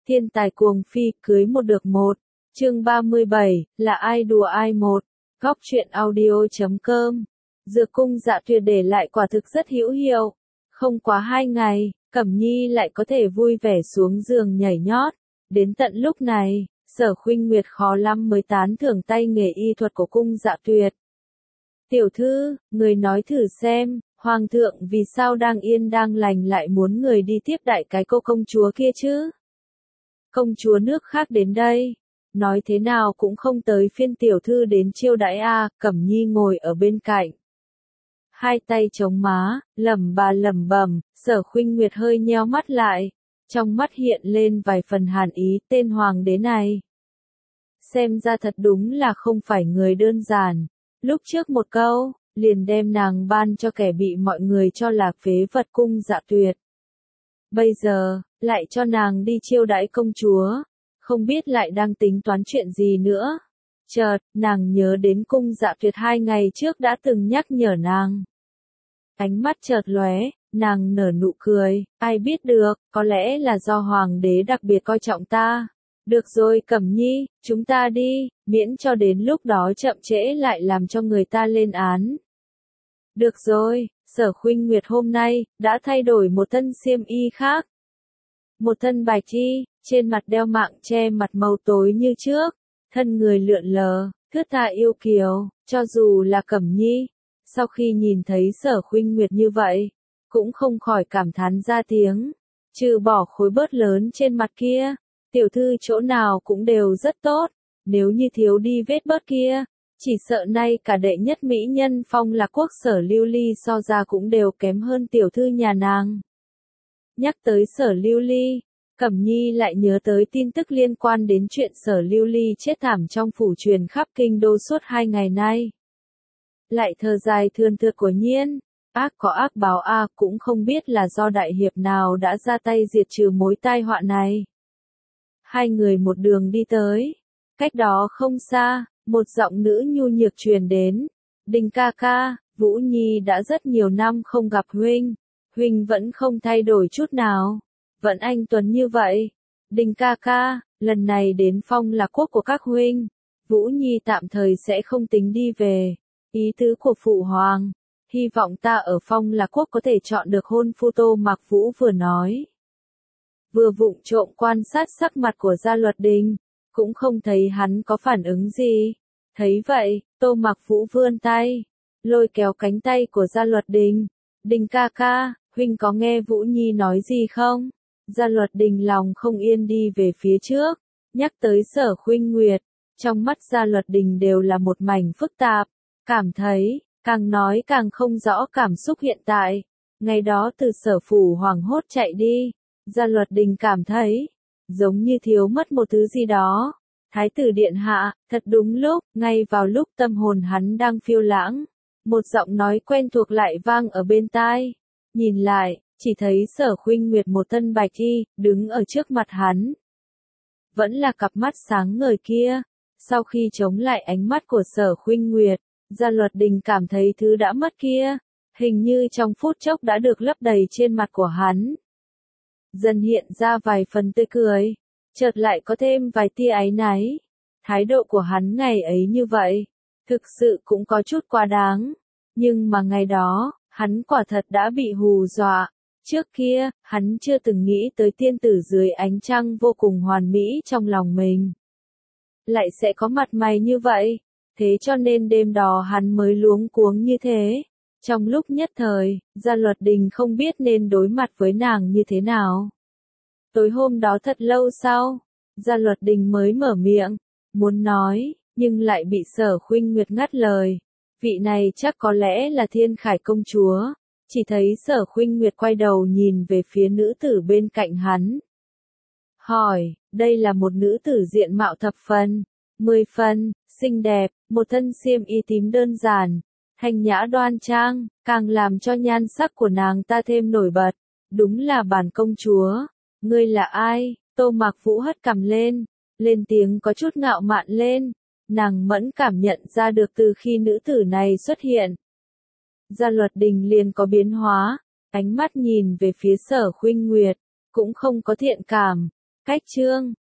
Thiên tài cuồng phi, cưới một được một. Chương 37, là ai đùa ai một. Góc truyện audio.com. Dược cung Dạ Tuyệt để lại quả thực rất hữu hiệu. Không quá 2 ngày, Cẩm Nhi lại có thể vui vẻ xuống giường nhảy nhót. Đến tận lúc này, Sở Khuynh Nguyệt khó lắm mới tán thưởng tay nghề y thuật của cung Dạ Tuyệt. Tiểu thư, người nói thử xem, Hoàng thượng vì sao đang yên đang lành lại muốn người đi tiếp đại cái cô công chúa kia chứ? Công chúa nước khác đến đây, nói thế nào cũng không tới phiên tiểu thư đến chiêu đãi a. Cẩm Nhi ngồi ở bên cạnh, hai tay chống má, lẩm bẩm. Sở Khuynh Nguyệt hơi nheo mắt lại, trong mắt hiện lên vài phần hàn ý. Tên hoàng đế này, xem ra thật đúng là không phải người đơn giản. Lúc trước một câu, liền đem nàng ban cho kẻ bị mọi người cho là phế vật cung Dạ Tuyệt. Bây giờ, lại cho nàng đi chiêu đãi công chúa, không biết lại đang tính toán chuyện gì nữa. Chợt, nàng nhớ đến cung Dạ Tuyệt 2 ngày trước đã từng nhắc nhở nàng. Ánh mắt chợt lóe, nàng nở nụ cười, ai biết được, có lẽ là do hoàng đế đặc biệt coi trọng ta. Được rồi Cẩm Nhi, chúng ta đi, miễn cho đến lúc đó chậm trễ lại làm cho người ta lên án. Được rồi, Sở Khuynh Nguyệt hôm nay, đã thay đổi một thân xiêm y khác. Một thân bạch y, trên mặt đeo mạng che mặt màu tối như trước, thân người lượn lờ, thướt tha yêu kiều, cho dù là Cẩm Nhi, sau khi nhìn thấy Sở Khuynh Nguyệt như vậy, cũng không khỏi cảm thán ra tiếng, trừ bỏ khối bớt lớn trên mặt kia, tiểu thư chỗ nào cũng đều rất tốt, nếu như thiếu đi vết bớt kia, chỉ sợ nay cả đệ nhất mỹ nhân Phong Lạc Quốc Sở Lưu Ly so ra cũng đều kém hơn tiểu thư nhà nàng. Nhắc tới Sở Lưu Ly, Cẩm Nhi lại nhớ tới tin tức liên quan đến chuyện Sở Lưu Ly chết thảm trong phủ truyền khắp kinh đô suốt 2 ngày nay. Lại thở dài thườn thượt của nhiên, ác có ác báo a, cũng không biết là do đại hiệp nào đã ra tay diệt trừ mối tai họa này. Hai người một đường đi tới, cách đó không xa, một giọng nữ nhu nhược truyền đến, Đình ca ca, Vũ Nhi đã rất nhiều năm không gặp huynh, huynh vẫn không thay đổi chút nào, vẫn anh tuấn như vậy. Đình ca ca, lần này đến Phong Lạc Quốc của các huynh, Vũ Nhi tạm thời sẽ không tính đi về, ý tứ của phụ hoàng, hy vọng ta ở Phong Lạc Quốc có thể chọn được hôn phu. Tô Mạc Vũ vừa nói, vừa vụng trộm quan sát sắc mặt của Gia Luật Đình, cũng không thấy hắn có phản ứng gì. Thấy vậy, Tô Mạc Vũ vươn tay, lôi kéo cánh tay của Gia Luật Đình. Đình ca ca, huynh có nghe Vũ Nhi nói gì không? Gia Luật Đình lòng không yên đi về phía trước, nhắc tới Sở Khuynh Nguyệt, trong mắt Gia Luật Đình đều là một mảnh phức tạp, cảm thấy, càng nói càng không rõ cảm xúc hiện tại. Ngày đó từ Sở phủ hoảng hốt chạy đi, Gia Luật Đình cảm thấy, giống như thiếu mất một thứ gì đó. Thái tử điện hạ, thật đúng lúc, ngay vào lúc tâm hồn hắn đang phiêu lãng, một giọng nói quen thuộc lại vang ở bên tai. Nhìn lại, chỉ thấy Sở Khuynh Nguyệt một thân bạch y, đứng ở trước mặt hắn. Vẫn là cặp mắt sáng ngời kia. Sau khi chống lại ánh mắt của Sở Khuynh Nguyệt, Gia Luật Đình cảm thấy thứ đã mất kia, hình như trong phút chốc đã được lấp đầy trên mặt của hắn. Dần hiện ra vài phần tươi cười, chợt lại có thêm vài tia áy náy. Thái độ của hắn ngày ấy như vậy, thực sự cũng có chút quá đáng. Nhưng mà ngày đó, hắn quả thật đã bị hù dọa. Trước kia, hắn chưa từng nghĩ tới tiên tử dưới ánh trăng vô cùng hoàn mỹ trong lòng mình lại sẽ có mặt mày như vậy. Thế cho nên đêm đó hắn mới luống cuống như thế. Trong lúc nhất thời, Gia Luật Đình không biết nên đối mặt với nàng như thế nào. Tối hôm đó thật lâu sau, Gia Luật Đình mới mở miệng, muốn nói, nhưng lại bị Sở Khuynh Nguyệt ngắt lời. Vị này chắc có lẽ là Thiên Khải công chúa. Chỉ thấy Sở Khuynh Nguyệt quay đầu nhìn về phía nữ tử bên cạnh hắn. Hỏi, đây là một nữ tử diện mạo thập phần, 10 phần, xinh đẹp, một thân xiêm y tím đơn giản, thanh nhã đoan trang, càng làm cho nhan sắc của nàng ta thêm nổi bật. Đúng là bản công chúa. Ngươi là ai? Tô Mạc Vũ hất cằm lên tiếng có chút ngạo mạn lên. Nàng mẫn cảm nhận ra được từ khi nữ tử này xuất hiện, Gia Luật Đình liền có biến hóa, ánh mắt nhìn về phía Sở Khuynh Nguyệt, cũng không có thiện cảm, Cách chương